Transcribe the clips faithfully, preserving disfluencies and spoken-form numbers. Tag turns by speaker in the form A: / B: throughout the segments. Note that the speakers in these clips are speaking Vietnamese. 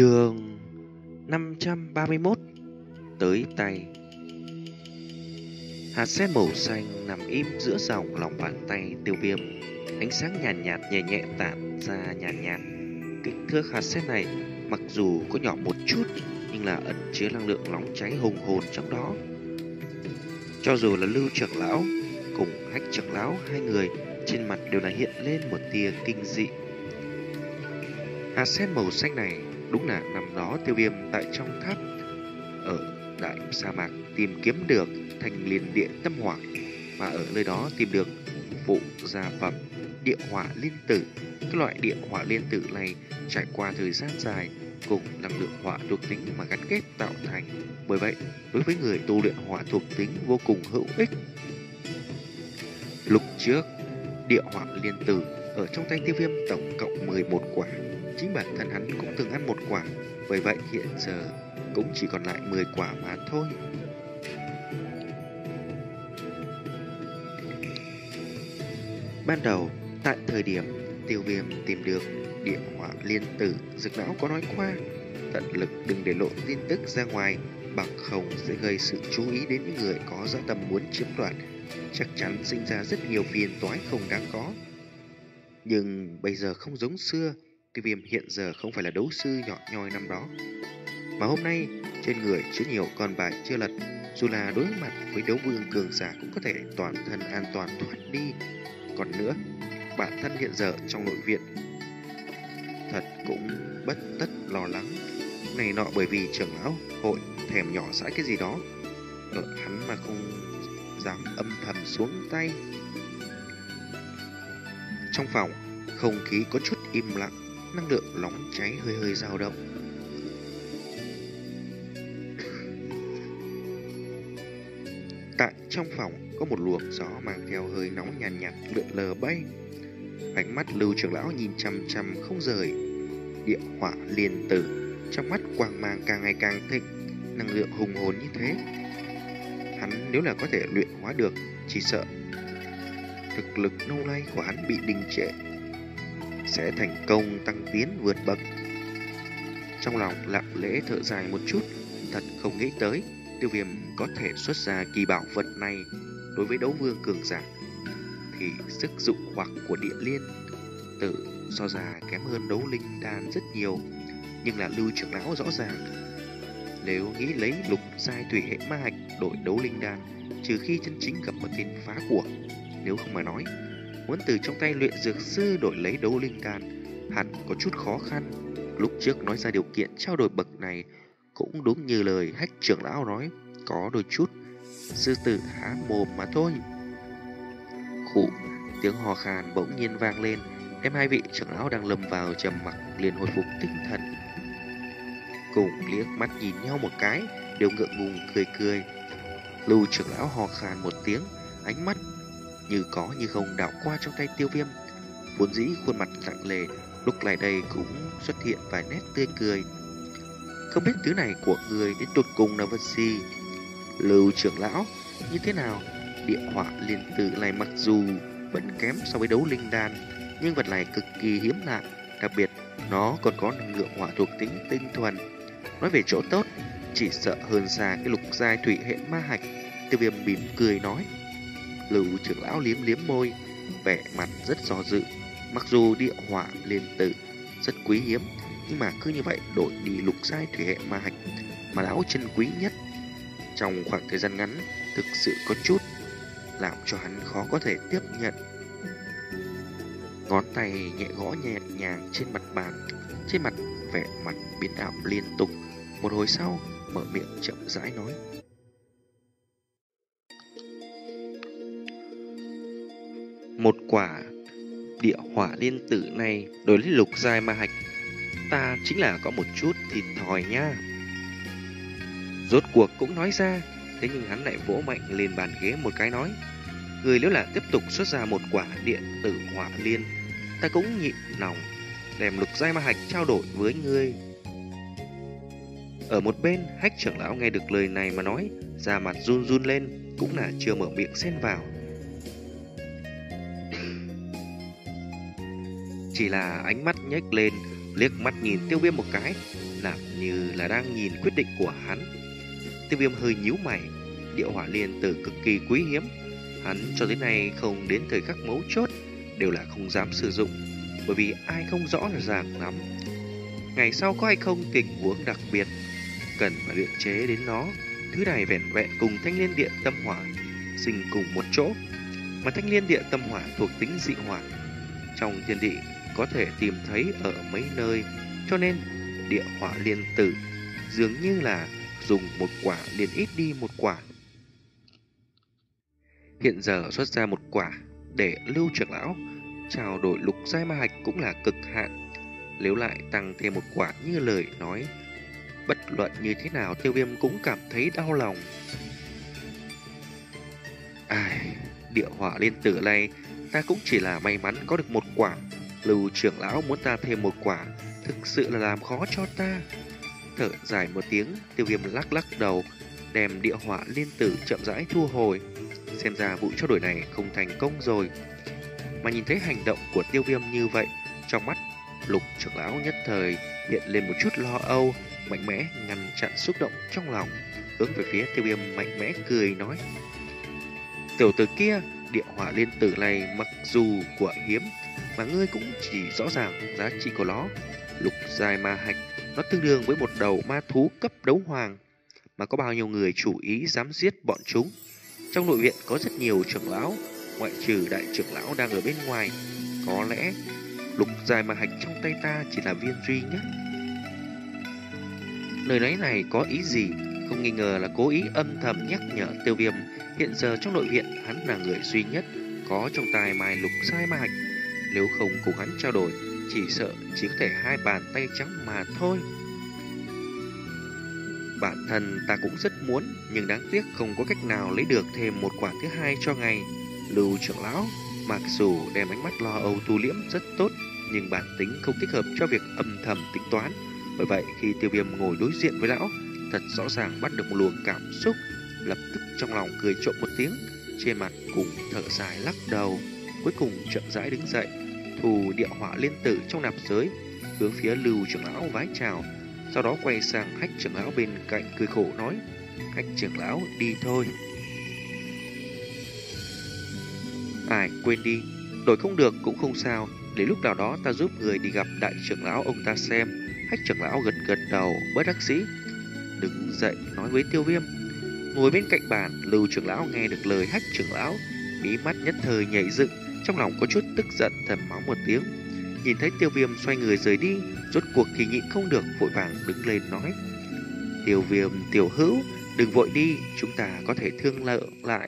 A: Chương năm trăm ba mươi mốt. Tới tay. Hạt sen màu xanh nằm im giữa dòng lòng bàn tay Tiêu Viêm. Ánh sáng nhàn nhạt, nhẹ nhẹ tản ra nhàn nhạt. Kích thước hạt sen này mặc dù có nhỏ một chút, nhưng là ẩn chứa năng lượng nóng cháy hùng hồn trong đó. Cho dù là Lưu trưởng lão cùng Hách trưởng lão, hai người trên mặt đều là hiện lên một tia kinh dị. Hạt sen màu xanh này đúng là năm đó Tiêu Viêm tại trong tháp ở đại sa mạc tìm kiếm được thành liền địa tâm hỏa, mà ở nơi đó tìm được phụ gia phẩm địa hỏa liên tử. Cái loại địa hỏa liên tử này trải qua thời gian dài cùng năng lượng hỏa thuộc tính mà gắn kết tạo thành, bởi vậy đối với người tu luyện hỏa thuộc tính vô cùng hữu ích. Lúc trước địa hỏa liên tử ở trong tay Tiêu Viêm tổng cộng mười một quả, chính bản thân hắn cũng từng ăn một quả, bởi vậy hiện giờ cũng chỉ còn lại mười quả mà thôi. Ban đầu, tại thời điểm Tiêu Viêm tìm được địa hỏa liên tử, Dực lão có nói qua tận lực đừng để lộ tin tức ra ngoài, bằng không sẽ gây sự chú ý đến những người có dạ tâm muốn chiếm đoạt, chắc chắn sinh ra rất nhiều phiền toái không đáng có. Nhưng bây giờ không giống xưa, Tiêu Viêm hiện giờ không phải là đấu sư nhỏ nhoi năm đó, mà hôm nay trên người chứa nhiều con bài chưa lật, dù là đối mặt với đấu vương cường giả cũng có thể toàn thân an toàn thoát đi. Còn nữa, bản thân hiện giờ trong nội viện thật cũng bất tất lo lắng này nọ, bởi vì trưởng lão hội thèm nhỏ dãi cái gì đó ở hắn mà không dám âm thầm xuống tay. Trong phòng, không khí có chút im lặng, năng lượng nóng cháy hơi hơi dao động. Tại trong phòng có một luồng gió mang theo hơi nóng nhàn nhạt, nhạt lượn lờ bay. Ánh mắt Lưu trưởng lão nhìn chằm chằm không rời địa hỏa liên tử, trong mắt quang mang càng ngày càng thịnh, năng lượng hùng hồn như thế. Hắn nếu là có thể luyện hóa được, chỉ sợ thực lực lâu nay của hắn bị đình trệ sẽ thành công tăng tiến vượt bậc. Trong lòng lặng lẽ thở dài một chút, thật không nghĩ tới Tiêu Viêm có thể xuất ra kỳ bảo vật này. Đối với đấu vương cường giả thì sức dụ hoặc của địa liên tử so ra kém hơn đấu linh đan rất nhiều, nhưng là Lưu trưởng lão rõ ràng nếu nghĩ lấy lục giai thủy hệ ma hạch đổi đấu linh đan, trừ khi chân chính gặp một tên phá của, nếu không mà nói muốn từ trong tay luyện dược sư đổi lấy đấu linh đan hẳn có chút khó khăn. Lúc trước nói ra điều kiện trao đổi bậc này cũng đúng như lời Hách trưởng lão nói, có đôi chút sư tử há mồm mà thôi. Khụ, tiếng hò khan bỗng nhiên vang lên, đem hai vị trưởng lão đang lâm vào trầm mặc liền hồi phục tinh thần, cùng liếc mắt nhìn nhau một cái, đều ngượng ngùng cười cười. Lưu trưởng lão hò khan một tiếng, ánh mắt như có như không đảo qua trong tay Tiêu Viêm, vốn dĩ khuôn mặt lặng lề lúc này đây cũng xuất hiện vài nét tươi cười. Không biết thứ này của người đến tột cùng là vật gì? Lưu trưởng lão, như thế nào? Địa hỏa liên tử này mặc dù vẫn kém so với đấu linh đan, nhưng vật này cực kỳ hiếm lạ, đặc biệt nó còn có năng lượng hỏa thuộc tính tinh thuần. Nói về chỗ tốt, chỉ sợ hơn xa cái lục giai thủy hệ ma hạch. Tiêu Viêm mỉm cười nói. Lưu trưởng lão liếm liếm môi, vẻ mặt rất do dự. Mặc dù địa hỏa liên tử rất quý hiếm, nhưng mà cứ như vậy đổi đi lục giai thủy hệ ma hạch mà lão chân quý nhất, trong khoảng thời gian ngắn thực sự có chút làm cho hắn khó có thể tiếp nhận. Ngón tay nhẹ gõ nhẹ nhàng trên mặt bàn, trên mặt vẻ mặt biến ảo liên tục. Một hồi sau mở miệng chậm rãi nói. Một quả địa hỏa liên tử này đổi lấy lục giai ma hạch, ta chính là có một chút thịt thòi nha. Rốt cuộc cũng nói ra, thế nhưng hắn lại vỗ mạnh lên bàn ghế một cái nói, người nếu là tiếp tục xuất ra một quả điện tử hỏa liên, ta cũng nhịn lòng đem lục giai ma hạch trao đổi với ngươi. Ở một bên, Hách trưởng lão nghe được lời này mà nói, da mặt run run lên, cũng là chưa mở miệng xen vào. Chỉ là ánh mắt nhếch lên, liếc mắt nhìn Tiêu Viêm một cái, làm như là đang nhìn quyết định của hắn. Tiêu Viêm hơi nhíu mày. Địa hỏa liên tử cực kỳ quý hiếm, hắn cho đến nay không đến thời khắc mấu chốt đều là không dám sử dụng, bởi vì ai không rõ là ràng lắm ngày sau có hay không tình huống đặc biệt cần phải luyện chế đến nó. Thứ này vẹn vẹn cùng thanh liên địa tâm hỏa sinh cùng một chỗ, mà thanh liên địa tâm hỏa thuộc tính dị hỏa, trong thiên địa có thể tìm thấy ở mấy nơi, cho nên địa hỏa liên tử dường như là dùng một quả liền ít đi một quả. Hiện giờ xuất ra một quả để Lưu trưởng lão trao đổi lục giai ma hạch cũng là cực hạn. Nếu lại tăng thêm một quả như lời nói, bất luận như thế nào Tiêu Viêm cũng cảm thấy đau lòng. Ai, địa hỏa liên tử này ta cũng chỉ là may mắn có được một quả. Lưu trưởng lão muốn ta thêm một quả, thực sự là làm khó cho ta. Thở dài một tiếng, Tiêu Viêm lắc lắc đầu, đem địa hỏa liên tử chậm rãi thu hồi. Xem ra vụ trao đổi này không thành công rồi. Mà nhìn thấy hành động của Tiêu Viêm như vậy, trong mắt Lục trưởng lão nhất thời hiện lên một chút lo âu, mạnh mẽ ngăn chặn xúc động trong lòng, hướng về phía Tiêu Viêm mạnh mẽ cười nói: tiểu tử kia, địa hỏa liên tử này mặc dù của hiếm, mà ngươi cũng chỉ rõ ràng giá trị của nó. Lục giai ma hạch, nó tương đương với một đầu ma thú cấp đấu hoàng, mà có bao nhiêu người chủ ý dám giết bọn chúng. Trong nội viện có rất nhiều trưởng lão, ngoại trừ đại trưởng lão đang ở bên ngoài, có lẽ lục giai ma hạch trong tay ta chỉ là viên duy nhất. Lời nói này có ý gì? Không nghi ngờ là cố ý âm thầm nhắc nhở Tiêu Viêm. Hiện giờ trong nội viện hắn là người duy nhất có trong tay mai lục giai ma hạch, nếu không cùng hắn trao đổi, chỉ sợ chỉ có thể hai bàn tay trắng mà thôi. Bản thân ta cũng rất muốn, nhưng đáng tiếc không có cách nào lấy được thêm một quả thứ hai cho ngài. Lưu trưởng lão mặc dù đem ánh mắt lo âu tu liễm rất tốt, nhưng bản tính không thích hợp cho việc âm thầm tính toán. Bởi vậy khi Tiêu Viêm ngồi đối diện với lão, thật rõ ràng bắt được một luồng cảm xúc, lập tức trong lòng cười trộm một tiếng, trên mặt cùng thở dài lắc đầu, cuối cùng chậm rãi đứng dậy, thu địa hỏa liên tử trong nạp giới, hướng phía Lưu trưởng lão vái chào, sau đó quay sang Hách trưởng lão bên cạnh cười khổ nói: Hách trưởng lão đi thôi. Ai quên đi, đổi không được cũng không sao, để lúc nào đó ta giúp người đi gặp đại trưởng lão ông ta xem. Hách trưởng lão gật gật đầu bất đắc dĩ, đứng dậy nói với Tiêu Viêm. Ngồi bên cạnh bàn, Lưu trưởng lão nghe được lời Hách trưởng lão, mí mắt nhất thời nhảy dựng, trong lòng có chút tức giận thầm mắng một tiếng. Nhìn thấy Tiêu Viêm xoay người rời đi, rốt cuộc thì nhịn không được, vội vàng đứng lên nói: Tiêu Viêm tiểu hữu, đừng vội đi, chúng ta có thể thương lượng lại.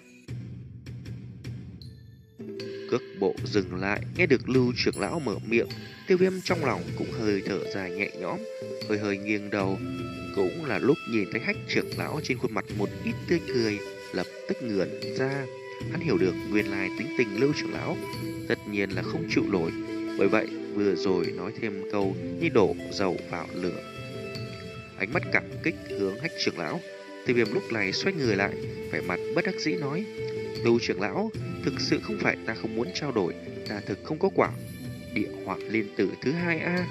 A: Cước bộ dừng lại, nghe được Lưu trưởng lão mở miệng, Tiêu Viêm trong lòng cũng hơi thở dài nhẹ nhõm, hơi hơi nghiêng đầu. Cũng là lúc nhìn thấy Hách trưởng lão trên khuôn mặt một ít tươi cười, lập tức ngửa ra. Hắn hiểu được nguyên lai tính tình Lưu trưởng lão tất nhiên là không chịu nổi, bởi vậy vừa rồi nói thêm câu như đổ dầu vào lửa. Ánh mắt cảm kích hướng Hách trưởng lão, Tiêu Viêm lúc này xoay người lại, vẻ mặt bất đắc dĩ nói: Lưu trưởng lão, thực sự không phải ta không muốn trao đổi, ta thực không có quả địa hỏa liên tử thứ hai a.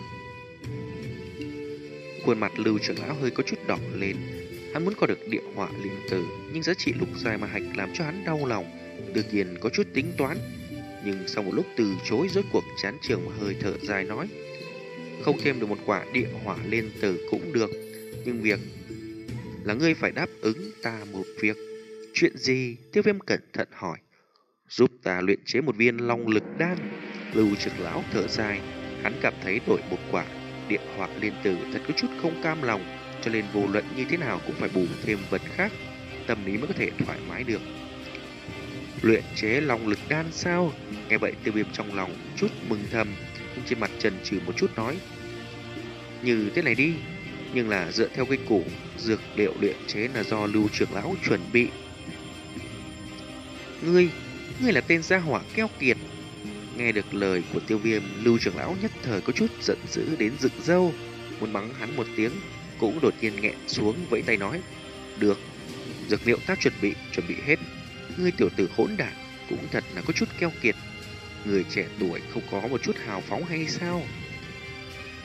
A: Khuôn mặt Lưu trưởng lão hơi có chút đỏ lên, hắn muốn có được địa hỏa liên tử, nhưng giá trị lục giai ma hạch làm cho hắn đau lòng, đương nhiên có chút tính toán. Nhưng sau một lúc từ chối, rốt cuộc chán trường mà hơi thở dài nói: Không thêm được một quả địa hỏa liên tử cũng được, nhưng việc là ngươi phải đáp ứng ta một việc. Chuyện gì? Tiêu Viêm cẩn thận hỏi. Giúp ta luyện chế một viên long lực đan. Lưu trưởng lão thở dài, hắn cảm thấy đổi một quả địa hỏa liên tử thật có chút không cam lòng, cho nên vô luận như thế nào cũng phải bù thêm vật khác, tâm lý mới có thể thoải mái được. Luyện chế long lực đan sao? Nghe vậy Tiêu Viêm trong lòng chút mừng thầm, nhưng trên mặt chần chừ một chút nói: Như thế này đi, nhưng là dựa theo cái củ dược liệu luyện chế là do Lưu trưởng lão chuẩn bị. Ngươi, ngươi là tên gia hỏa keo kiệt. Nghe được lời của Tiêu Viêm, Lưu trưởng lão nhất thời có chút giận dữ đến dựng râu, muốn mắng hắn một tiếng, cũng đột nhiên nghẹn xuống, vẫy tay nói: Được, dược liệu ta chuẩn bị, chuẩn bị hết. Ngươi tiểu tử hỗn đản, cũng thật là có chút keo kiệt. Người trẻ tuổi không có một chút hào phóng hay sao?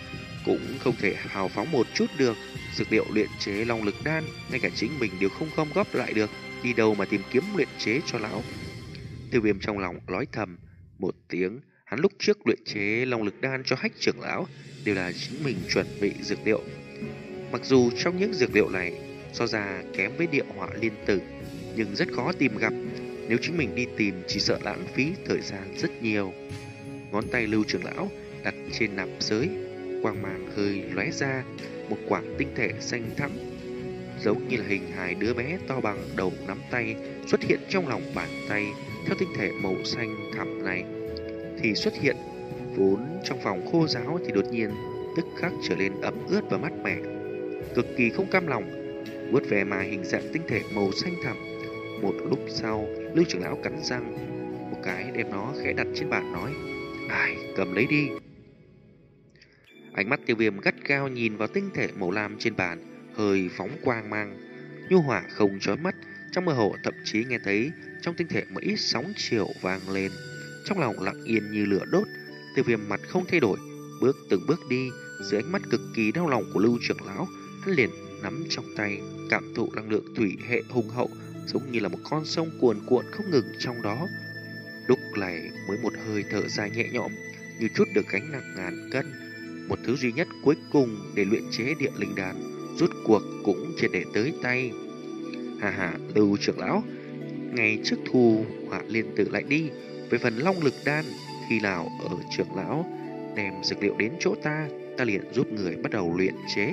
A: cũng không thể hào phóng một chút được. Dược liệu luyện chế long lực đan, ngay cả chính mình đều không gom góp lại được, đi đâu mà tìm kiếm luyện chế cho lão. Tiêu Viêm trong lòng nói thầm một tiếng, hắn lúc trước luyện chế long lực đan cho Hách trưởng lão đều là chính mình chuẩn bị dược liệu. Mặc dù trong những dược liệu này so ra kém với địa hỏa liên tử, nhưng rất khó tìm gặp. Nếu chính mình đi tìm chỉ sợ lãng phí thời gian rất nhiều. Ngón tay Lưu trưởng lão đặt trên nạp giới, quang mang hơi lóe ra, một quả tinh thể xanh thẳm, giống như là hình hài đứa bé to bằng đầu nắm tay xuất hiện trong lòng bàn tay. Theo tinh thể màu xanh thẳm này thì xuất hiện, vốn trong phòng khô ráo thì đột nhiên tức khắc trở lên ấm ướt và mát mẻ, cực kỳ không cam lòng vuốt về mà hình dạng tinh thể màu xanh thẳm. Một lúc sau, Lưu trưởng lão cắn răng một cái đem nó khẽ đặt trên bàn nói: "Ai, cầm lấy đi." Ánh mắt Tiêu Viêm gắt gao nhìn vào tinh thể màu lam trên bàn, hơi phóng quang mang, nhu hòa không chói mắt. Trong mơ hồ thậm chí nghe thấy trong tinh thể một ít sóng chiều vang lên. Trong lòng lặng yên như lửa đốt, Tiêu Viêm mặt không thay đổi, bước từng bước đi. Dưới ánh mắt cực kỳ đau lòng của Lưu trưởng lão, hắn liền nắm trong tay, cảm thụ năng lượng thủy hệ hùng hậu, giống như là một con sông cuồn cuộn không ngừng trong đó. Lúc này mới một hơi thở dài nhẹ nhõm, như chút được gánh nặng ngàn cân. Một thứ duy nhất cuối cùng để luyện chế địa linh đan rút cuộc cũng triệt để tới tay. Hà hà, Lưu trưởng lão, ngày trước thu hỏa liên tử lại đi. Về phần long lực đan, khi nào ở trưởng lão đem dược liệu đến chỗ ta, ta liền giúp người bắt đầu luyện chế.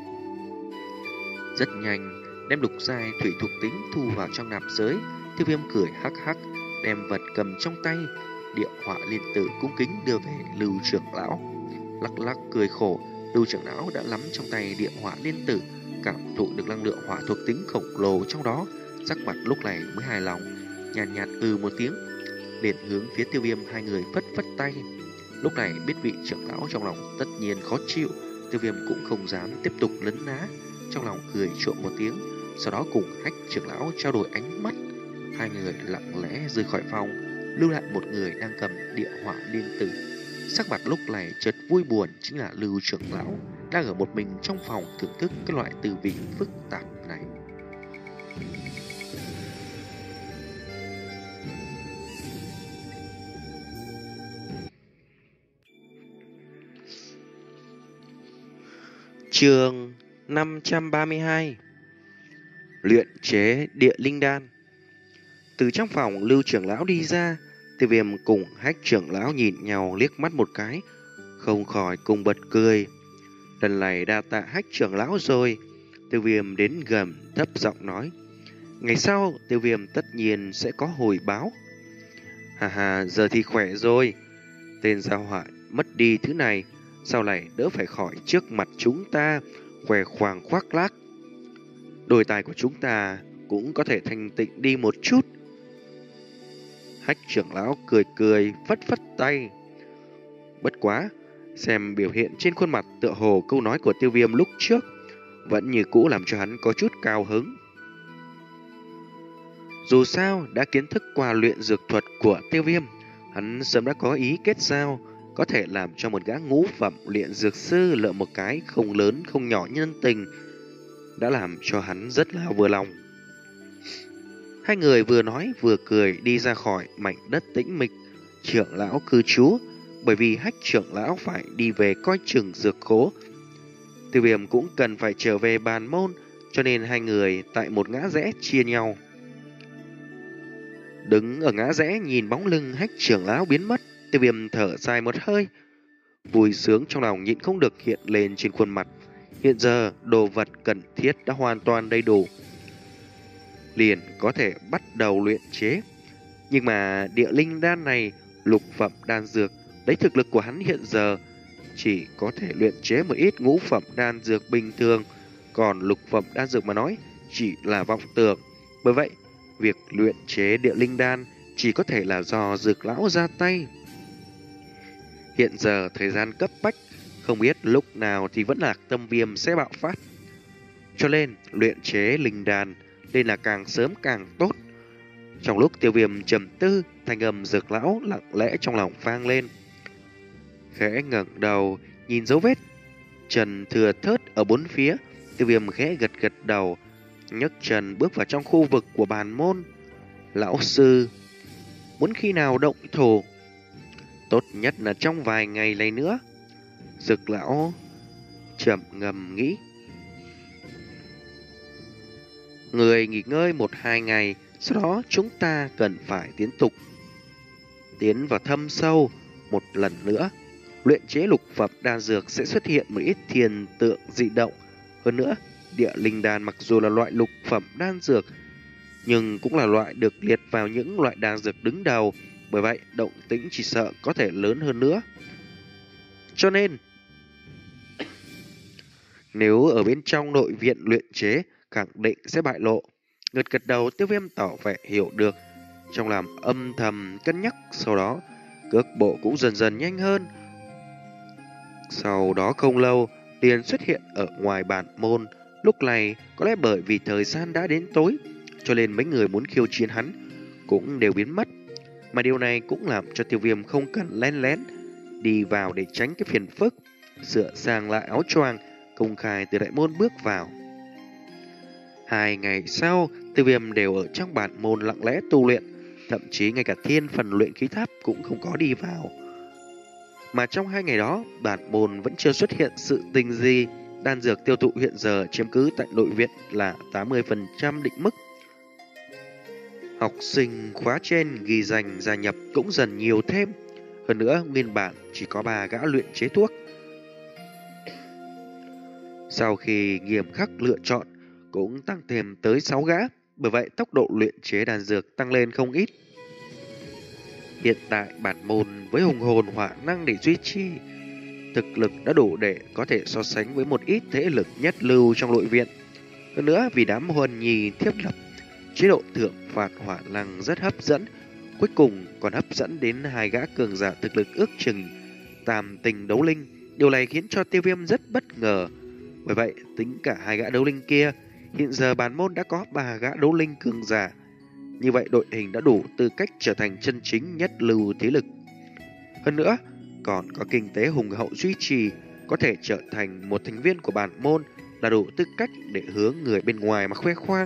A: Rất nhanh, đem lục giai thủy thuộc tính thu vào trong nạp giới. Tiêu Viêm cười hắc hắc, đem vật cầm trong tay, địa hỏa liên tử cung kính đưa về Lưu trưởng lão. Lắc lắc cười khổ, Lưu trưởng lão đã nắm trong tay địa hỏa liên tử, cảm thụ được năng lượng hỏa thuộc tính khổng lồ trong đó, sắc mặt lúc này mới hài lòng, nhàn nhạt, nhạt ừ một tiếng, liền hướng phía Tiêu Viêm hai người phất phất tay. Lúc này biết vị trưởng lão trong lòng tất nhiên khó chịu, Tiêu Viêm cũng không dám tiếp tục lấn ná, trong lòng cười trộm một tiếng, sau đó cùng Hách trưởng lão trao đổi ánh mắt. Hai người lặng lẽ rời khỏi phòng, lưu lại một người đang cầm địa hỏa liên tử. Sắc mặt lúc này chợt vui buồn, chính là Lưu trưởng lão đang ở một mình trong phòng thưởng thức cái loại tư vị phức tạp này. Chương năm trăm ba mươi hai: Luyện chế địa linh đan. Từ trong phòng Lưu trưởng lão đi ra, Tiêu Viêm cùng Hách trưởng lão nhìn nhau liếc mắt một cái, không khỏi cùng bật cười. Lần này đa tạ Hách trưởng lão rồi. Tiêu Viêm đến gần thấp giọng nói: ngày sau Tiêu Viêm tất nhiên sẽ có hồi báo. Hà hà, giờ thì khỏe rồi. Tên gia họa mất đi thứ này, sau này đỡ phải khỏi trước mặt chúng ta khoe khoang khoác lác. Đôi tài của chúng ta cũng có thể thanh tịnh đi một chút. Hách trưởng lão cười cười phất phất tay. Bất quá, xem biểu hiện trên khuôn mặt tựa hồ câu nói của Tiêu Viêm lúc trước vẫn như cũ làm cho hắn có chút cao hứng. Dù sao đã kiến thức qua luyện dược thuật của Tiêu Viêm, hắn sớm đã có ý kết giao, có thể làm cho một gã ngũ phẩm luyện dược sư lựa một cái không lớn không nhỏ nhân tình, đã làm cho hắn rất là vừa lòng. Hai người vừa nói vừa cười đi ra khỏi mảnh đất tĩnh mịch trưởng lão cư trú, bởi vì Hách trưởng lão phải đi về coi chừng dược khố. Tiêu Viêm cũng cần phải trở về bàn môn, cho nên hai người tại một ngã rẽ chia nhau. Đứng ở ngã rẽ nhìn bóng lưng Hách trưởng lão biến mất, Tiêu Viêm thở dài một hơi, vui sướng trong lòng nhịn không được hiện lên trên khuôn mặt. Hiện giờ đồ vật cần thiết đã hoàn toàn đầy đủ, liền có thể bắt đầu luyện chế. Nhưng mà địa linh đan này, lục phẩm đan dược, lấy thực lực của hắn hiện giờ chỉ có thể luyện chế một ít ngũ phẩm đan dược bình thường, còn lục phẩm đan dược mà nói chỉ là vọng tưởng. Bởi vậy, việc luyện chế địa linh đan chỉ có thể là do dược lão ra tay. Hiện giờ thời gian cấp bách, không biết lúc nào thì vẫn là tâm viêm sẽ bạo phát, cho nên luyện chế linh đan nên là càng sớm càng tốt. Trong lúc Tiêu Viêm trầm tư, thanh âm dược lão lặng lẽ trong lòng vang lên. Khẽ ngẩng đầu nhìn dấu vết trần thừa thớt ở bốn phía. Tiêu Viêm khẽ gật gật đầu, nhấc chân bước vào trong khu vực của bàn môn. Lão sư, muốn khi nào động thủ? Tốt nhất là trong vài ngày này nữa. Dực lão chậm ngầm nghĩ. Người nghỉ ngơi một hai ngày, sau đó chúng ta cần phải tiến tục tiến vào thâm sâu một lần nữa. Luyện chế lục phẩm đan dược sẽ xuất hiện một ít thiên tượng dị động. Hơn nữa, địa linh đan mặc dù là loại lục phẩm đan dược, nhưng cũng là loại được liệt vào những loại đan dược đứng đầu. Bởi vậy, động tĩnh chỉ sợ có thể lớn hơn nữa. Cho nên, nếu ở bên trong nội viện luyện chế, khẳng định sẽ bại lộ. Gật gật đầu, Tiêu Viêm tỏ vẻ hiểu được, trong lòng âm thầm cân nhắc. Sau đó, cước bộ cũng dần dần nhanh hơn. Sau đó không lâu, liền xuất hiện ở ngoài bản môn. Lúc này, có lẽ bởi vì thời gian đã đến tối, cho nên mấy người muốn khiêu chiến hắn cũng đều biến mất. Mà điều này cũng làm cho Tiêu Viêm không cần lén lén đi vào để tránh cái phiền phức, sửa sang lại áo choàng, công khai từ đại môn bước vào. Hai ngày sau, Tiêu Viêm đều ở trong bản môn lặng lẽ tu luyện, thậm chí ngay cả thiên phần luyện khí tháp cũng không có đi vào. Mà trong hai ngày đó, bản môn vẫn chưa xuất hiện sự tình gì. Đan dược tiêu thụ hiện giờ chiếm cứ tại nội viện là tám mươi phần trăm định mức. Học sinh khóa trên ghi danh gia nhập cũng dần nhiều thêm. Hơn nữa, nguyên bản chỉ có ba gã luyện chế thuốc. Sau khi nghiêm khắc lựa chọn, cũng tăng thêm tới sáu gã. Bởi vậy, tốc độ luyện chế đan dược tăng lên không ít. Hiện tại bản môn với hùng hồn hỏa năng để duy trì, thực lực đã đủ để có thể so sánh với một ít thế lực nhất lưu trong nội viện. Hơn nữa, vì đám huân nhi thiết lập chế độ thưởng phạt hỏa năng rất hấp dẫn, cuối cùng còn hấp dẫn đến hai gã cường giả thực lực ước chừng tam tình đấu linh. Điều này khiến cho Tiêu Viêm rất bất ngờ. Bởi vậy, tính cả hai gã đấu linh kia, hiện giờ bản môn đã có ba gã đấu linh cường giả. Như vậy đội hình đã đủ tư cách trở thành chân chính nhất lưu thế lực. Hơn nữa, còn có kinh tế hùng hậu duy trì, có thể trở thành một thành viên của bản môn là đủ tư cách để hướng người bên ngoài mà khoe khoang.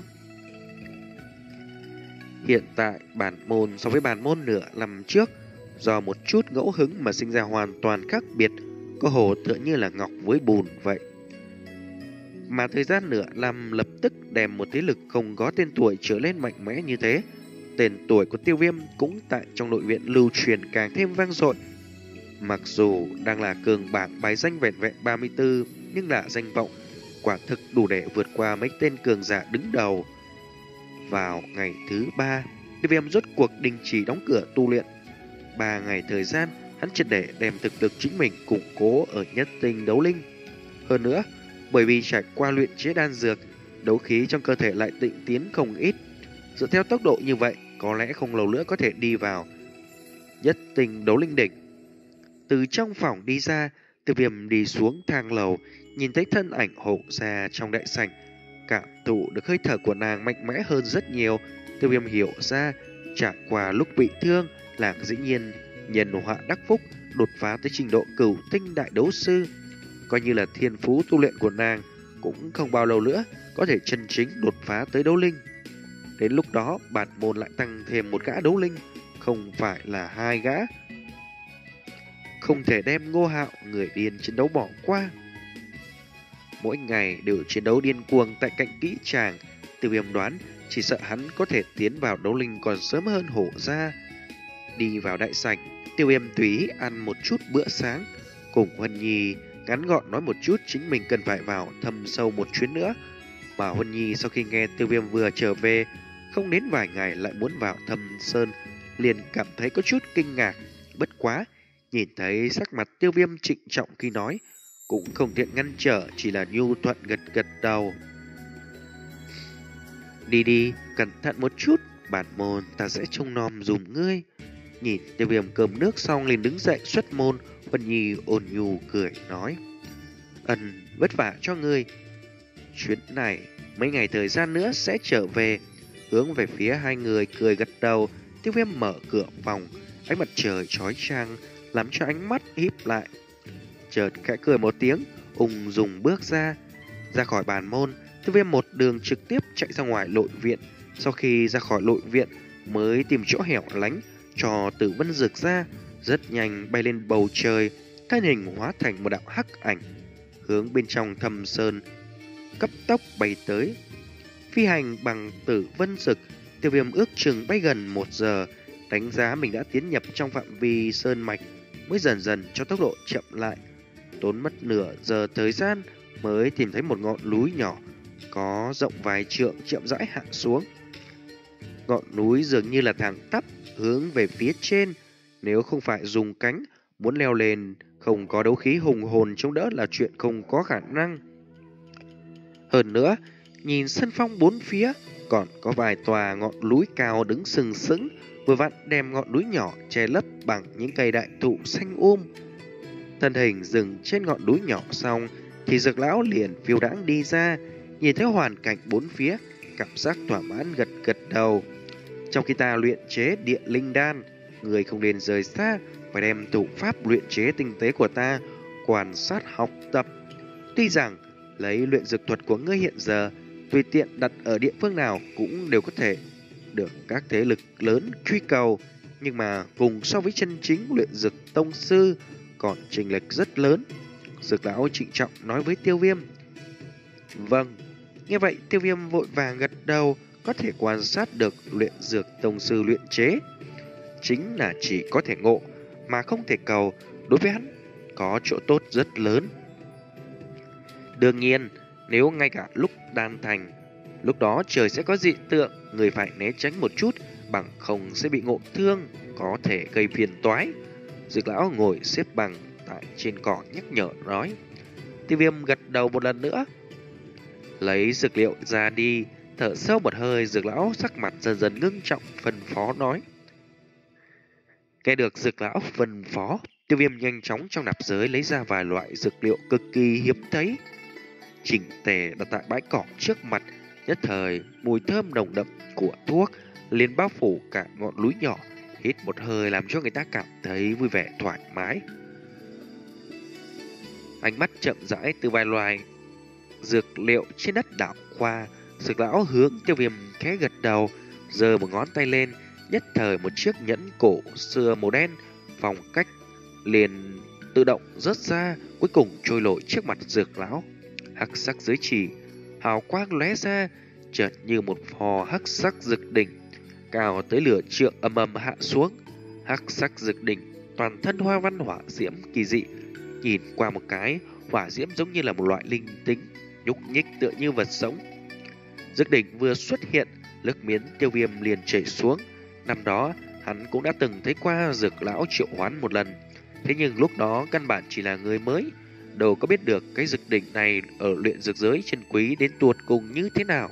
A: Hiện tại bản môn so với bản môn nửa năm trước, do một chút ngẫu hứng mà sinh ra hoàn toàn khác biệt, có hồ tựa như là ngọc với bùn vậy. Mà thời gian nửa năm lập tức đem một thế lực không có tên tuổi trở lên mạnh mẽ như thế. Tên tuổi của Tiêu Viêm cũng tại trong nội viện lưu truyền càng thêm vang dội. Mặc dù đang là cường bảng bài danh vẹn vẹn ba mươi tư, nhưng là danh vọng quả thực đủ để vượt qua mấy tên cường giả đứng đầu. Vào ngày thứ ba, Tiêu Viêm rốt cuộc đình chỉ đóng cửa tu luyện. Ba ngày thời gian, hắn triệt để đem thực lực chính mình củng cố ở nhất tinh đấu linh. Hơn nữa, bởi vì trải qua luyện chế đan dược, đấu khí trong cơ thể lại tịnh tiến không ít. Dựa theo tốc độ như vậy, có lẽ không lâu nữa có thể đi vào nhất tinh đấu linh đỉnh. Từ trong phòng đi ra, Tiêu Viêm đi xuống thang lầu, nhìn thấy thân ảnh hộ ra trong đại sảnh, cảm thụ được hơi thở của nàng mạnh mẽ hơn rất nhiều. Tiêu Viêm hiểu ra, trải qua lúc bị thương, nàng dĩ nhiên nhân họa đắc phúc, đột phá tới trình độ cửu tinh đại đấu sư. Coi như là thiên phú tu luyện của nàng, cũng không bao lâu nữa có thể chân chính đột phá tới đấu linh. Đến lúc đó, bản môn lại tăng thêm một gã đấu linh, không phải là hai gã. Không thể đem Ngô Hạo, người điên chiến đấu bỏ qua. Mỗi ngày đều chiến đấu điên cuồng tại cạnh kỹ tràng. Tiêu Viêm đoán chỉ sợ hắn có thể tiến vào đấu linh còn sớm hơn Hổ ra. Đi vào đại sảnh, Tiêu Viêm tùy ý ăn một chút bữa sáng, cùng Huân Nhi ngắn gọn nói một chút chính mình cần phải vào thâm sâu một chuyến nữa. Mà Huân Nhi sau khi nghe Tiêu Viêm vừa trở về, không đến vài ngày lại muốn vào thâm sơn, liền cảm thấy có chút kinh ngạc. Bất quá, nhìn thấy sắc mặt Tiêu Viêm trịnh trọng khi nói, cũng không tiện ngăn trở, chỉ là nhu thuận gật gật đầu. Đi đi, cẩn thận một chút, bản môn ta sẽ trông nom dùm ngươi. Nhìn Tiêu Viêm cơm nước xong liền đứng dậy xuất môn. Huân Nhi ôn nhu cười nói, ân vất vả cho ngươi. Chuyến này mấy ngày thời gian nữa sẽ trở về. Hướng về phía hai người cười gật đầu. Tiêu Viêm mở cửa phòng, ánh mặt trời chói chang làm cho ánh mắt híp lại. Chợt khẽ cười một tiếng, ung dung bước ra. Ra khỏi bàn môn, Tiêu Viêm một đường trực tiếp chạy ra ngoài nội viện. Sau khi ra khỏi nội viện mới tìm chỗ hẻo lánh cho Tử Vân Dực ra, rất nhanh bay lên bầu trời, thân hình hóa thành một đạo hắc ảnh, hướng bên trong Thâm Sơn cấp tốc bay tới. Phi hành bằng Tử Vân Dực, Tiêu Viêm ước chừng bay gần một giờ, đánh giá mình đã tiến nhập trong phạm vi sơn mạch, mới dần dần cho tốc độ chậm lại. Tốn mất nửa giờ thời gian mới tìm thấy một ngọn núi nhỏ, có rộng vài trượng chậm rãi hạ xuống. Ngọn núi dường như là thẳng tắp hướng về phía trên, nếu không phải dùng cánh, muốn leo lên không có đấu khí hùng hồn chống đỡ là chuyện không có khả năng. Hơn nữa, nhìn sân phong bốn phía, còn có vài tòa ngọn núi cao đứng sừng sững, vừa vặn đem ngọn núi nhỏ che lấp bằng những cây đại thụ xanh um. Thân hình dừng trên ngọn núi nhỏ xong, thì Dược lão liền phiêu đãng đi ra, nhìn thấy hoàn cảnh bốn phía, cảm giác thỏa mãn gật gật đầu. Trong khi ta luyện chế địa linh đan, người không nên rời xa, phải đem thủ pháp luyện chế tinh tế của ta quan sát học tập. Tuy rằng lấy luyện dược thuật của ngươi hiện giờ, tùy tiện đặt ở địa phương nào cũng đều có thể được các thế lực lớn truy cầu, nhưng mà cùng so với chân chính luyện dược tông sư còn chênh lệch rất lớn. Dược lão trịnh trọng nói với Tiêu Viêm. Vâng. Nghe vậy Tiêu Viêm vội vàng gật đầu, có thể quan sát được luyện dược tông sư luyện chế chính là chỉ có thể ngộ mà không thể cầu, đối với hắn có chỗ tốt rất lớn. Đương nhiên, nếu ngay cả lúc đan thành, lúc đó trời sẽ có dị tượng, người phải né tránh một chút, bằng không sẽ bị ngộ thương, có thể gây phiền toái. Dược lão ngồi xếp bằng tại trên cỏ nhắc nhở nói. Tiêu Viêm gật đầu một lần nữa, lấy dược liệu ra đi, thở sâu một hơi. Dược lão sắc mặt dần dần ngưng trọng, phân phó nói. Nghe được dược lão phân phó, Tiêu Viêm nhanh chóng trong nạp giới lấy ra vài loại dược liệu cực kỳ hiếm thấy, chỉnh tề đặt tại bãi cỏ trước mặt. Nhất thời mùi thơm nồng đậm của thuốc liền bao phủ cả ngọn núi nhỏ, hít một hơi làm cho người ta cảm thấy vui vẻ thoải mái. Ánh mắt chậm rãi từ vài loài dược liệu trên đất đảo qua, Dược lão hướng Tiêu Viêm khẽ gật đầu, giơ một ngón tay lên, nhất thời một chiếc nhẫn cổ xưa màu đen phong cách liền tự động rớt ra, cuối cùng trôi nổi trước mặt Dược lão. Hắc sắc dưới chỉ hào quang lóe ra, chợt như một phò hắc sắc dược đỉnh cao tới lửa trượng ầm ầm hạ xuống. Hắc sắc dược đỉnh toàn thân hoa văn hỏa diễm kỳ dị, nhìn qua một cái, hỏa diễm giống như là một loại linh tính, nhúc nhích tựa như vật sống. Dược đỉnh vừa xuất hiện, nước miếng Tiêu Viêm liền chảy xuống. Năm đó hắn cũng đã từng thấy qua Dược lão triệu hoán một lần, thế nhưng lúc đó căn bản chỉ là người mới, đâu có biết được cái dược đỉnh này ở luyện dược giới chân quý đến tuột cùng như thế nào.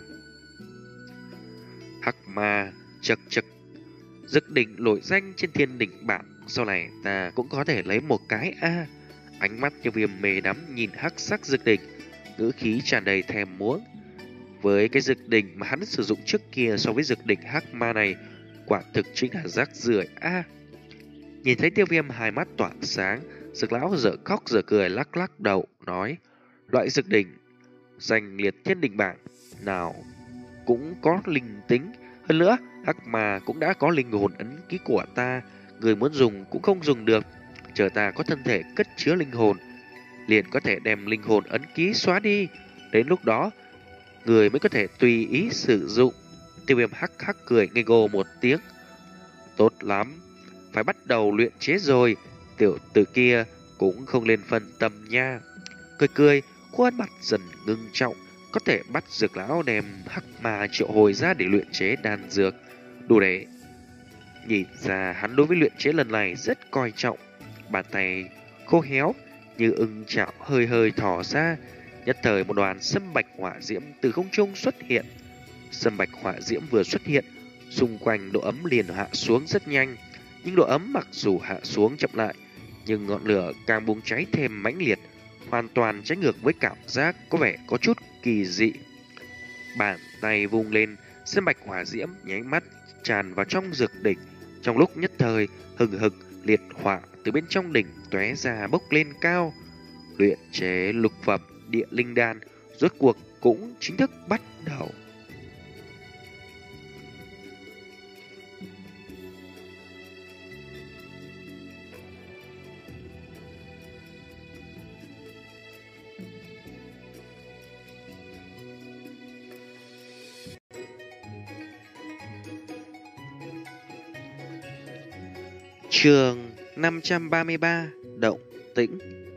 A: Hắc ma chật chật, dược đỉnh nổi danh trên thiên đỉnh bảng, sau này ta cũng có thể lấy một cái a. À. Ánh mắt Tiêu Viêm mê đắm nhìn hắc sắc dược đỉnh, ngữ khí tràn đầy thèm muốn. Với cái dược đỉnh mà hắn sử dụng trước kia so với dược đỉnh hắc ma này, quả thực chính là rác rưởi a. À. Nhìn thấy Tiêu Viêm hai mắt tỏa sáng, Dược lão dở khóc dở cười lắc lắc đầu nói: loại dược đỉnh danh liệt thiên đỉnh bảng nào cũng có linh tính, hơn nữa hắc ma cũng đã có linh hồn ấn ký của ta, người muốn dùng cũng không dùng được, chờ ta có thân thể cất chứa linh hồn liền có thể đem linh hồn ấn ký xóa đi, đến lúc đó người mới có thể tùy ý sử dụng. Tiêu Viêm hắc hắc cười ngây ngô một tiếng. Tốt lắm, phải bắt đầu luyện chế rồi, tiểu tử kia cũng không lên phân tâm nha. Cười cười, khuôn mặt dần ngưng trọng, có thể bắt Dược lão đem hắc ma triệu hồi ra để luyện chế đan dược, đủ để nhìn ra hắn đối với luyện chế lần này rất coi trọng. Bàn tay khô héo như ưng chảo hơi hơi thò ra, nhất thời một đoàn sâm bạch hỏa diễm từ không trung xuất hiện. Sâm bạch hỏa diễm vừa xuất hiện, xung quanh độ ấm liền hạ xuống rất nhanh, nhưng độ ấm mặc dù hạ xuống chậm lại, nhưng ngọn lửa càng bùng cháy thêm mãnh liệt, hoàn toàn trái ngược với cảm giác có vẻ có chút kỳ dị. Bàn tay vung lên, sâm bạch hỏa diễm nháy mắt tràn vào trong dược đỉnh, trong lúc nhất thời hừng hực liệt hỏa từ bên trong đỉnh tóe ra bốc lên cao. Luyện chế lục phẩm địa linh đan rốt cuộc cũng chính thức bắt đầu. Chương năm trăm ba mươi ba: Động tĩnh.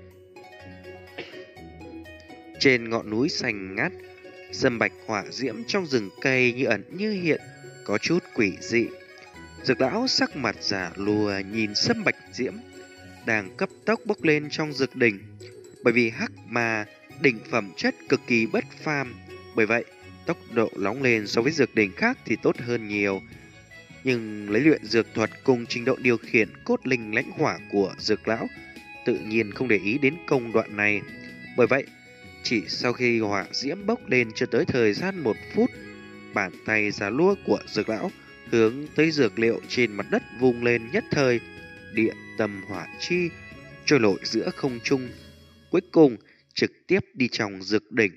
A: Trên ngọn núi xanh ngát, sâm bạch hỏa diễm trong rừng cây như ẩn như hiện, có chút quỷ dị. Dược lão sắc mặt giả lùa nhìn sâm bạch diễm đang cấp tốc bốc lên trong dược đỉnh. Bởi vì hắc mà đỉnh phẩm chất cực kỳ bất phàm, bởi vậy tốc độ nóng lên so với dược đỉnh khác thì tốt hơn nhiều. Nhưng lấy luyện dược thuật cùng trình độ điều khiển cốt linh lãnh hỏa của dược lão, tự nhiên không để ý đến công đoạn này. Bởi vậy, chỉ sau khi hỏa diễm bốc lên chưa tới thời gian một phút, bàn tay già lua của dược lão hướng tới dược liệu trên mặt đất vung lên, nhất thời địa tâm hỏa chi trôi nổi giữa không trung, cuối cùng trực tiếp đi trong dược đỉnh.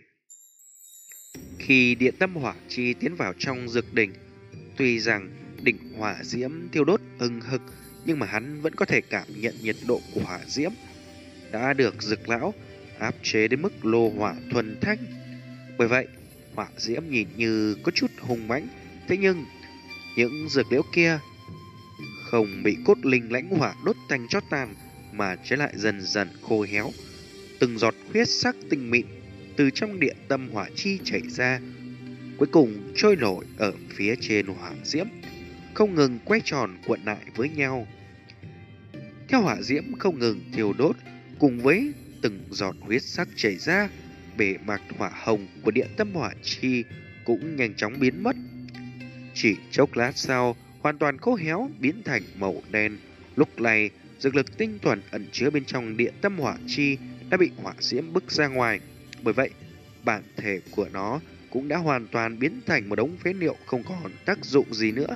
A: Khi địa tâm hỏa chi tiến vào trong dược đỉnh, tuy rằng đỉnh hỏa diễm thiêu đốt hừng hực, nhưng mà hắn vẫn có thể cảm nhận nhiệt độ của hỏa diễm đã được dược lão áp chế đến mức lô hỏa thuần thanh. Bởi vậy, hỏa diễm nhìn như có chút hung mãnh, thế nhưng những dược liễu kia không bị cốt linh lãnh hỏa đốt thành tro tàn, mà trái lại dần dần khô héo. Từng giọt huyết sắc tinh mịn từ trong địa tâm hỏa chi chảy ra, cuối cùng trôi nổi ở phía trên hỏa diễm, không ngừng quay tròn cuộn lại với nhau. Theo hỏa diễm không ngừng thiêu đốt, cùng với từng giọt huyết sắc chảy ra, bề mặt hỏa hồng của địa tâm hỏa chi cũng nhanh chóng biến mất. Chỉ chốc lát sau, hoàn toàn khô héo biến thành màu đen. Lúc này, dược lực tinh thuần ẩn chứa bên trong địa tâm hỏa chi đã bị hỏa diễm bức ra ngoài. Bởi vậy, bản thể của nó cũng đã hoàn toàn biến thành một đống phế liệu, không còn tác dụng gì nữa.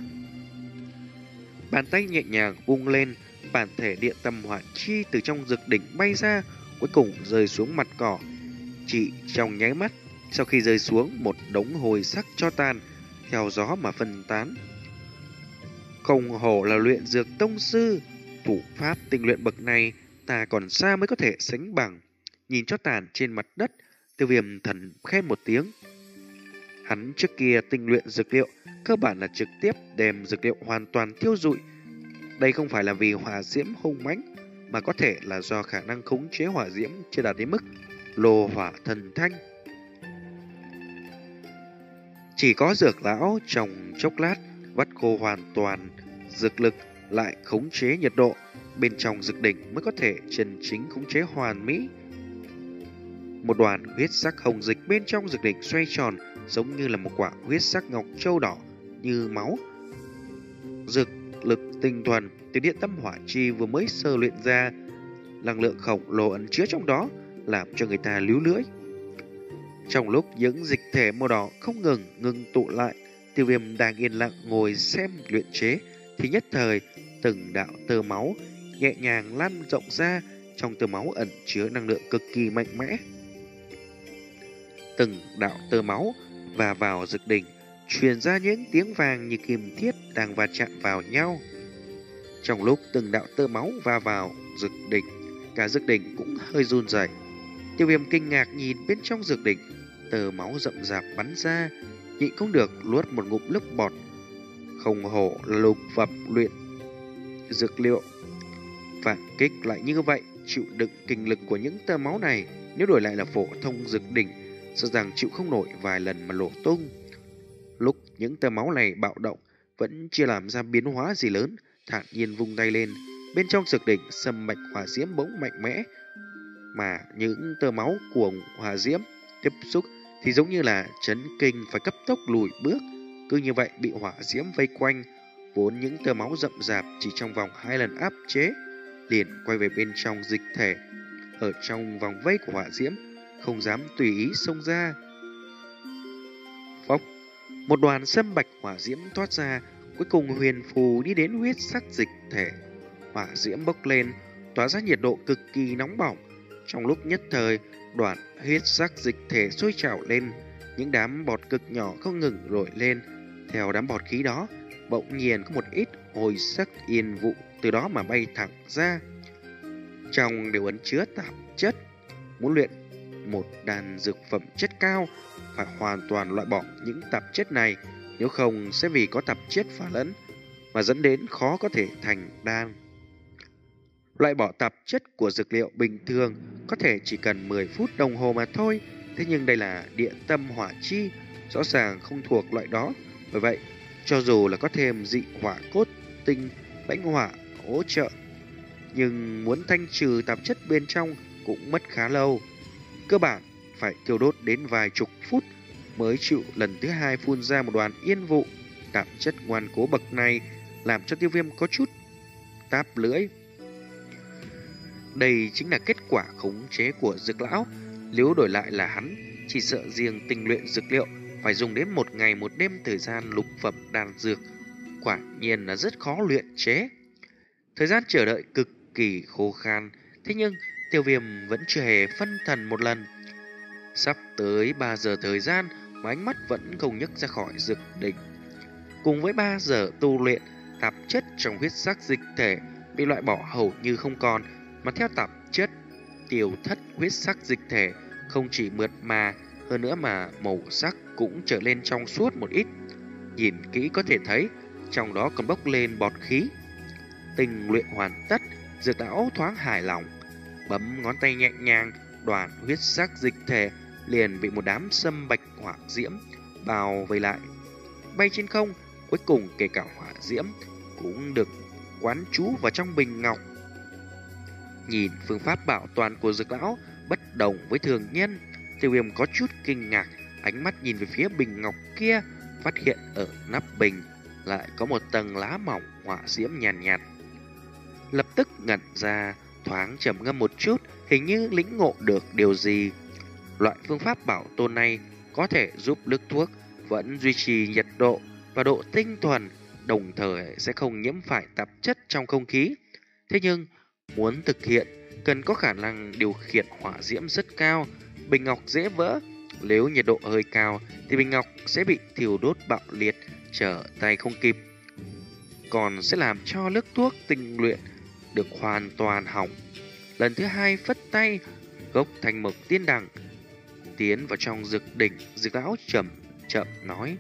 A: Bàn tay nhẹ nhàng vung lên, bản thể địa tâm hỏa chi từ trong dược đỉnh bay ra, cuối cùng rơi xuống mặt cỏ. Chỉ trong nháy mắt, sau khi rơi xuống, một đống hồi sắc cho tàn theo gió mà phân tán. Không hổ là luyện dược tông sư, thủ pháp tinh luyện bậc này ta còn xa mới có thể sánh bằng. Nhìn cho tàn trên mặt đất, Tiêu Viêm thần khen một tiếng. Hắn trước kia tinh luyện dược liệu cơ bản là trực tiếp đem dược liệu hoàn toàn thiêu rụi. Đây không phải là vì hỏa diễm hung mãnh, mà có thể là do khả năng khống chế hỏa diễm chưa đạt đến mức lô hỏa thần thanh. Chỉ có dược lão trong chốc lát vắt khô hoàn toàn dược lực, lại khống chế nhiệt độ bên trong dược đỉnh mới có thể chân chính khống chế hoàn mỹ. Một đoàn huyết sắc hồng dịch bên trong dược đỉnh xoay tròn, giống như là một quả huyết sắc ngọc châu đỏ như máu. Dược lực tinh thuần từ địa tâm hỏa chi vừa mới sơ luyện ra, năng lượng khổng lồ ẩn chứa trong đó làm cho người ta líu lưỡi. Trong lúc những dịch thể màu đỏ không ngừng ngừng tụ lại, Tiêu Viêm đang yên lặng ngồi xem luyện chế, thì nhất thời từng đạo tơ máu nhẹ nhàng lan rộng ra, trong tơ máu ẩn chứa năng lượng cực kỳ mạnh mẽ. Từng đạo tơ máu và vào dược đỉnh truyền ra những tiếng vàng như kim thiết đang va chạm vào nhau. Trong lúc từng đạo tơ máu va vào dược đỉnh, cả dược đỉnh cũng hơi run rẩy. Tiêu Viêm kinh ngạc nhìn bên trong dược đỉnh, tơ máu rậm rạp bắn ra, nhịn không được nuốt một ngụm nước bọt. Không hổ là lục phẩm luyện dược liệu, phản kích lại như vậy, chịu đựng kinh lực của những tơ máu này, nếu đổi lại là phổ thông dược đỉnh, sợ rằng chịu không nổi vài lần mà nổ tung. Lúc những tơ máu này bạo động, vẫn chưa làm ra biến hóa gì lớn, thản nhiên vung tay lên, bên trong dược đỉnh sâm bạch hỏa diễm bỗng mạnh mẽ, mà những tơ máu của hỏa diễm tiếp xúc thì giống như là chấn kinh, phải cấp tốc lùi bước. Cứ như vậy bị hỏa diễm vây quanh, vốn những tơ máu rậm rạp chỉ trong vòng hai lần áp chế liền quay về bên trong dịch thể, ở trong vòng vây của hỏa diễm, không dám tùy ý xông ra. Phốc, một đoàn sâm bạch hỏa diễm thoát ra, cuối cùng huyền phù đi đến huyết sắc dịch thể. Hỏa diễm bốc lên, tỏa ra nhiệt độ cực kỳ nóng bỏng, Trong lúc nhất thời, đoạn huyết sắc dịch thể sôi trào lên, những đám bọt cực nhỏ không ngừng rội lên. Theo đám bọt khí đó, bỗng nhiên có một ít hồi sắc yên vụ từ đó mà bay thẳng ra. Trong đều ẩn chứa tạp chất. Muốn luyện một đan dược phẩm chất cao, phải hoàn toàn loại bỏ những tạp chất này, nếu không sẽ vì có tạp chất pha lẫn mà dẫn đến khó có thể thành đan. Loại bỏ tạp chất của dược liệu bình thường có thể chỉ cần mười phút đồng hồ mà thôi, thế nhưng đây là địa tâm hỏa chi, rõ ràng không thuộc loại đó. Bởi vậy, cho dù là có thêm dị hỏa cốt tinh lãnh hỏa hỗ trợ, nhưng muốn thanh trừ tạp chất bên trong cũng mất khá lâu. Cơ bản phải thiêu đốt đến vài chục phút mới chịu lần thứ hai phun ra một đoàn yên vụ. Tạp chất ngoan cố bậc này làm cho Tiêu Viêm có chút táp lưỡi. Đây chính là kết quả khống chế của dược lão. Nếu đổi lại là hắn, chỉ sợ riêng tinh luyện dược liệu phải dùng đến một ngày một đêm thời gian lục phẩm đan dược, quả nhiên là rất khó luyện chế. Thời gian chờ đợi cực kỳ khô khan, thế nhưng Tiêu Viêm vẫn chưa hề phân thần một lần. Sắp tới ba giờ thời gian mà ánh mắt vẫn không nhấc ra khỏi dược đỉnh. Cùng với ba giờ tu luyện, tạp chất trong huyết sắc dịch thể bị loại bỏ hầu như không còn, mà theo tạp chất tiêu thất, huyết sắc dịch thể không chỉ mượt mà, hơn nữa mà màu sắc cũng trở lên trong suốt một ít. Nhìn kỹ có thể thấy trong đó còn bốc lên bọt khí. Tinh luyện hoàn tất, dược lão thoáng hài lòng, bấm ngón tay nhẹ nhàng, đoàn huyết sắc dịch thể liền bị một đám sâm bạch hỏa diễm bao vây lại, bay trên không. Cuối cùng kể cả hỏa diễm cũng được quán trú vào trong bình ngọc. Nhìn phương pháp bảo toàn của dược lão bất đồng với thường nhân, Tiêu Viêm có chút kinh ngạc, ánh mắt nhìn về phía bình ngọc kia, phát hiện ở nắp bình lại có một tầng lá mỏng hỏa diễm nhàn nhạt, nhạt. Lập tức ngẩn ra, thoáng trầm ngâm một chút, hình như lĩnh ngộ được điều gì. Loại phương pháp bảo tồn này có thể giúp nước thuốc vẫn duy trì nhiệt độ và độ tinh thuần, đồng thời sẽ không nhiễm phải tạp chất trong không khí. Thế nhưng muốn thực hiện cần có khả năng điều khiển hỏa diễm rất cao, bình ngọc dễ vỡ. Nếu nhiệt độ hơi cao thì bình ngọc sẽ bị thiêu đốt bạo liệt, trở tay không kịp, còn sẽ làm cho nước thuốc tinh luyện được hoàn toàn hỏng. Lần thứ hai phất tay, gốc thanh mộc tiên đằng tiến vào trong dược đỉnh. Dược lão chậm chậm nói.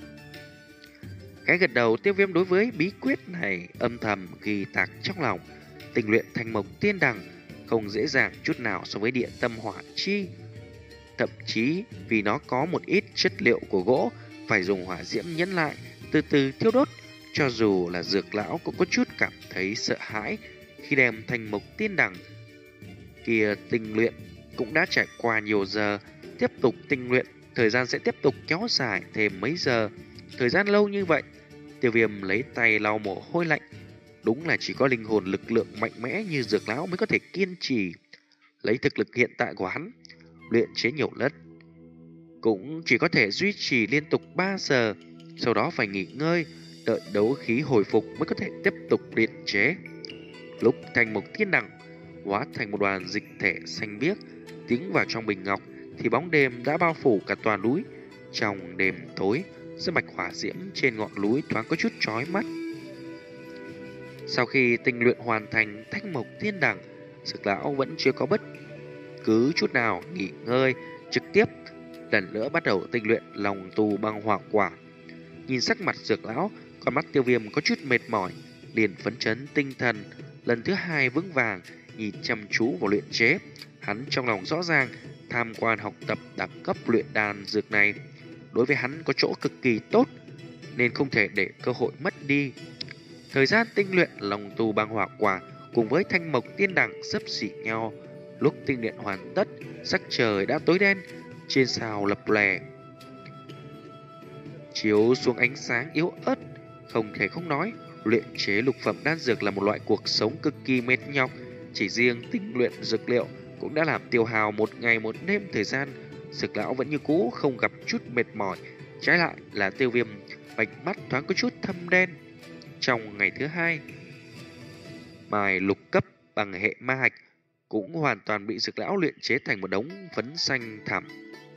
A: Cái gật đầu, Tiêu Viêm đối với bí quyết này âm thầm ghi tạc trong lòng. Tinh luyện thanh mộc tiên đằng không dễ dàng chút nào so với địa tâm hỏa chi. Thậm chí vì nó có một ít chất liệu của gỗ, phải dùng hỏa diễm nhẫn lại, từ từ thiêu đốt. Cho dù là dược lão cũng có chút cảm thấy sợ hãi khi đem thanh mộc tiên đằng kia tinh luyện. Cũng đã trải qua nhiều giờ, tiếp tục tinh luyện, thời gian sẽ tiếp tục kéo dài thêm mấy giờ. Thời gian lâu như vậy, Tiêu Viêm lấy tay lau mồ hôi lạnh. Đúng là chỉ có linh hồn lực lượng mạnh mẽ như dược lão mới có thể kiên trì. Lấy thực lực hiện tại của hắn, luyện chế nhiều đất cũng chỉ có thể duy trì liên tục ba giờ, sau đó phải nghỉ ngơi, đợi đấu khí hồi phục mới có thể tiếp tục luyện chế. Lúc thành một thiên đằng hóa thành một đoàn dịch thể xanh biếc tiến vào trong bình ngọc, thì bóng đêm đã bao phủ cả toàn núi. Trong đêm tối, sương bạch hỏa diễm trên ngọn núi thoáng có chút chói mắt. Sau khi tinh luyện hoàn thành thanh mộc thiên đằng, dược lão vẫn chưa có bất cứ chút nào nghỉ ngơi, trực tiếp lần nữa bắt đầu tinh luyện lòng tù băng hỏa quả. Nhìn sắc mặt dược lão, con mắt Tiêu Viêm có chút mệt mỏi, liền phấn chấn tinh thần, lần thứ hai vững vàng nhìn chăm chú vào luyện chế. Hắn trong lòng rõ ràng, tham quan học tập đẳng cấp luyện đan dược này đối với hắn có chỗ cực kỳ tốt, nên không thể để cơ hội mất đi. Thời gian tinh luyện lòng tù băng hỏa quả cùng với thanh mộc tiên đằng xấp xỉ nhau. Lúc tinh luyện hoàn tất, sắc trời đã tối đen, trên sao lập lòe chiếu xuống ánh sáng yếu ớt. Không thể không nói, luyện chế lục phẩm đan dược là một loại cuộc sống cực kỳ mệt nhọc. Chỉ riêng tinh luyện dược liệu cũng đã làm tiêu hao một ngày một đêm thời gian. Dược lão vẫn như cũ không gặp chút mệt mỏi, trái lại là Tiêu Viêm bạch mắt thoáng có chút thâm đen. Trong ngày thứ hai, mài lục cấp bằng hệ ma hạch cũng hoàn toàn bị dược lão luyện chế thành một đống phấn xanh thẳm,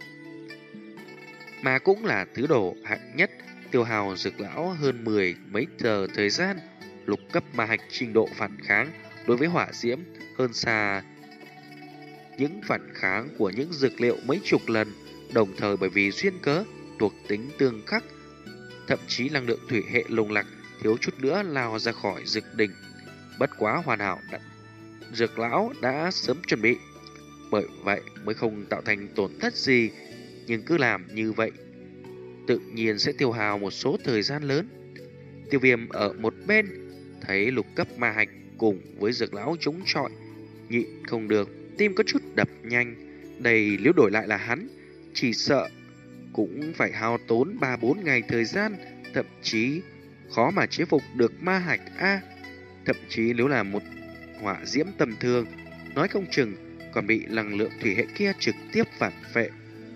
A: mà cũng là thứ đồ hạng nhất, tiêu hao dược lão hơn mười mấy giờ thời gian. Lục cấp ma hạch trình độ phản kháng đối với hỏa diễm hơn xa những phản kháng của những dược liệu mấy chục lần, đồng thời bởi vì duyên cớ thuộc tính tương khắc, thậm chí năng lượng thủy hệ lồng lạc thiếu chút nữa lao ra khỏi dược đỉnh. Bất quá hoàn hảo đã, dược lão đã sớm chuẩn bị, bởi vậy mới không tạo thành tổn thất gì. Nhưng cứ làm như vậy tự nhiên sẽ tiêu hao một số thời gian lớn. Tiêu Viêm ở một bên thấy lục cấp ma hạch cùng với dược lão chống chọi, nhịn không được, tim có chút đập nhanh. Đây nếu đổi lại là hắn, chỉ sợ cũng phải hao tốn ba bốn ngày thời gian, thậm chí khó mà chế phục được ma hạch a. Thậm chí nếu là một hỏa diễm tầm thường, nói không chừng còn bị năng lượng thủy hệ kia trực tiếp phản phệ.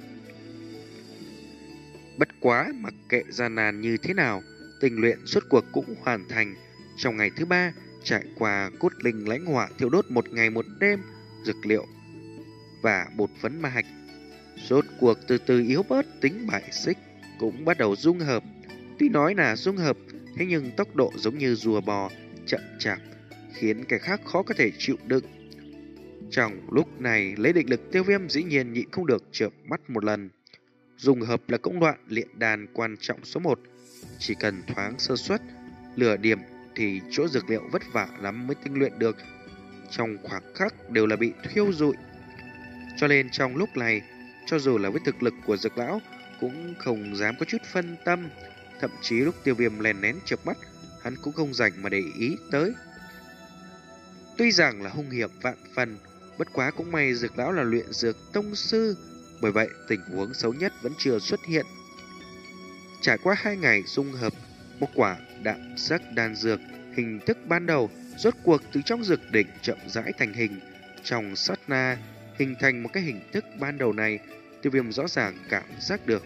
A: Bất quá mặc kệ gian nan như thế nào, tình luyện suốt cuộc cũng hoàn thành. Trong ngày thứ ba, trải qua cốt linh lãnh hỏa thiêu đốt một ngày một đêm, dược liệu và bột phấn ma hạch rốt cuộc từ từ yếu bớt, tính bài xích cũng bắt đầu dung hợp. Tuy nói là dung hợp, thế nhưng tốc độ giống như rùa bò, chậm chạp, khiến kẻ khác khó có thể chịu đựng. Trong lúc này, lấy định lực, Tiêu Viêm dĩ nhiên nhịn không được chợp mắt một lần. Dung hợp là công đoạn luyện đan quan trọng số một, chỉ cần thoáng sơ suất, lửa điểm thì chỗ dược liệu vất vả lắm mới tinh luyện được, trong khoảng khắc đều là bị thiêu rụi. Cho nên trong lúc này, cho dù là với thực lực của dược lão cũng không dám có chút phân tâm. Thậm chí lúc Tiêu Viêm lèn nén chợp mắt, hắn cũng không dành mà để ý tới. Tuy rằng là hung hiểm vạn phần, bất quá cũng may dược lão là luyện dược tông sư, bởi vậy tình huống xấu nhất vẫn chưa xuất hiện. Trải qua hai ngày dung hợp, một quả đạm sắc đan dược hình thức ban đầu rốt cuộc từ trong dược đỉnh chậm rãi thành hình. Trong sát na hình thành một cái hình thức ban đầu này, Tiêu Viêm rõ ràng cảm giác được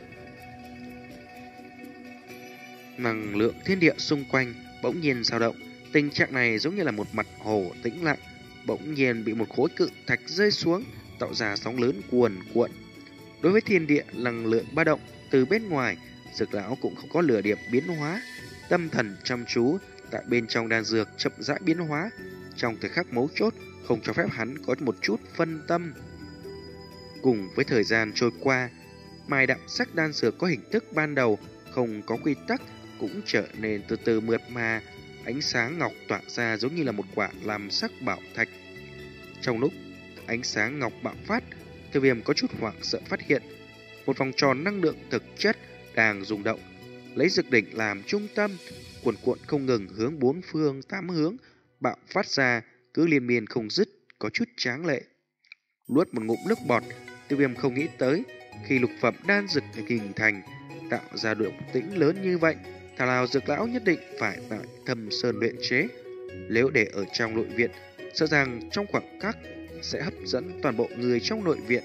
A: năng lượng thiên địa xung quanh bỗng nhiên dao động. Tình trạng này giống như là một mặt hồ tĩnh lặng bỗng nhiên bị một khối cự thạch rơi xuống, tạo ra sóng lớn cuồn cuộn. Đối với thiên địa năng lượng ba động từ bên ngoài, dược lão cũng không có lửa điểm biến hóa. Tâm thần chăm chú tại bên trong đan dược chậm rãi biến hóa, trong thời khắc mấu chốt không cho phép hắn có một chút phân tâm. Cùng với thời gian trôi qua, mai đạm sắc đan dược có hình thức ban đầu không có quy tắc cũng trở nên từ từ mượt mà, ánh sáng ngọc tỏa ra giống như là một quả làm sắc bảo thạch. Trong lúc ánh sáng ngọc bạo phát, Tiêu Viêm có chút hoảng sợ phát hiện một vòng tròn năng lượng thực chất đang rung động, lấy dược đỉnh làm trung tâm, cuộn cuộn không ngừng hướng bốn phương tám hướng bạo phát ra, cứ liên miên không dứt, có chút tráng lệ. Nuốt một ngụm nước bọt, Tiêu Viêm không nghĩ tới khi lục phẩm đan dược hình thành tạo ra động tĩnh lớn như vậy, thảo nào dược lão nhất định phải tại Thâm Sơn luyện chế. Nếu để ở trong nội viện, sợ rằng trong khoảng khắc sẽ hấp dẫn toàn bộ người trong nội viện.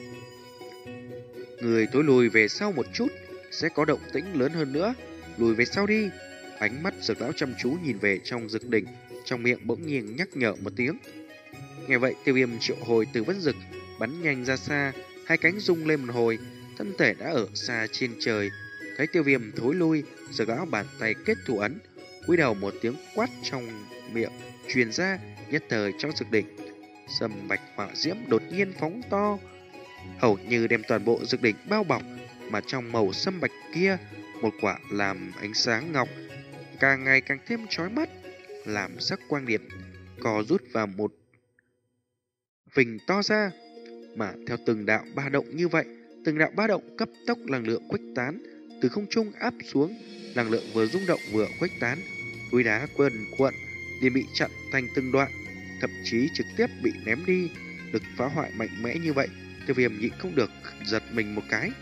A: Người tối lùi về sau một chút, sẽ có động tĩnh lớn hơn nữa. Lùi về sau đi. Ánh mắt dược lão chăm chú nhìn về trong dược đỉnh, trong miệng bỗng nhiên nhắc nhở một tiếng. Nghe vậy, Tiêu Viêm triệu hồi từ vân dực bắn nhanh ra xa, hai cánh rung lên một hồi, thân thể đã ở xa trên trời. Thấy Tiêu Viêm thối lui, dược lão bàn tay kết thủ ấn, cúi đầu một tiếng quát trong miệng truyền ra, nhất thời trong dược đỉnh sầm bạch hỏa diễm đột nhiên phóng to, hầu như đem toàn bộ dược đỉnh bao bọc. Mà trong màu sâm bạch kia, một quả làm ánh sáng ngọc càng ngày càng thêm chói mắt, làm sắc quang điểm co rút vào một vình to ra. Mà theo từng đạo ba động như vậy, từng đạo ba động cấp tốc năng lượng khuếch tán, từ không trung áp xuống, năng lượng vừa rung động vừa khuếch tán, núi đá quần cuộn liền bị chặn thành từng đoạn, thậm chí trực tiếp bị ném đi. Lực phá hoại mạnh mẽ như vậy, Tiêu Viêm nhịn không được giật mình một cái.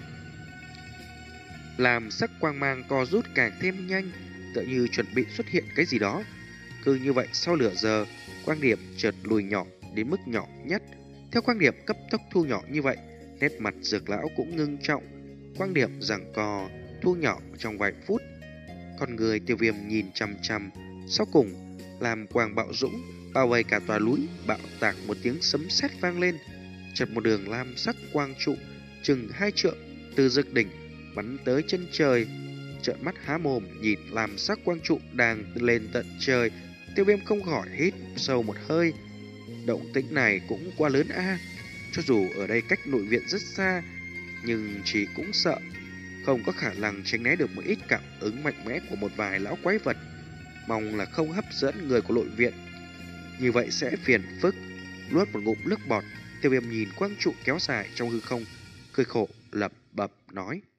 A: Làm sắc quang mang co rút càng thêm nhanh, tựa như chuẩn bị xuất hiện cái gì đó. Cứ như vậy, sau nửa giờ, quang điểm chợt lùi nhỏ đến mức nhỏ nhất. Theo quang điểm cấp tốc thu nhỏ như vậy, nét mặt dược lão cũng ngưng trọng. Quang điểm giằng co thu nhỏ trong vài phút. Con người Tiêu Viêm nhìn chằm chằm, sau cùng làm quang bạo dũng bao vây cả tòa núi. Bạo tạc một tiếng sấm sét vang lên, chật một đường lam sắc quang trụ chừng hai trượng từ dực đỉnh bắn tới chân trời. Trợn mắt há mồm nhìn làm sắc quang trụ đang lên tận trời, Tiêu Viêm không khỏi hít sâu một hơi. Động tĩnh này cũng quá lớn a. Cho dù ở đây cách nội viện rất xa, nhưng chỉ cũng sợ không có khả năng tránh né được một ít cảm ứng mạnh mẽ của một vài lão quái vật. Mong là không hấp dẫn người của nội viện, như vậy sẽ phiền phức. Nuốt một ngụm nước bọt, Tiêu Viêm nhìn quang trụ kéo dài trong hư không, cười khổ lẩm bẩm nói.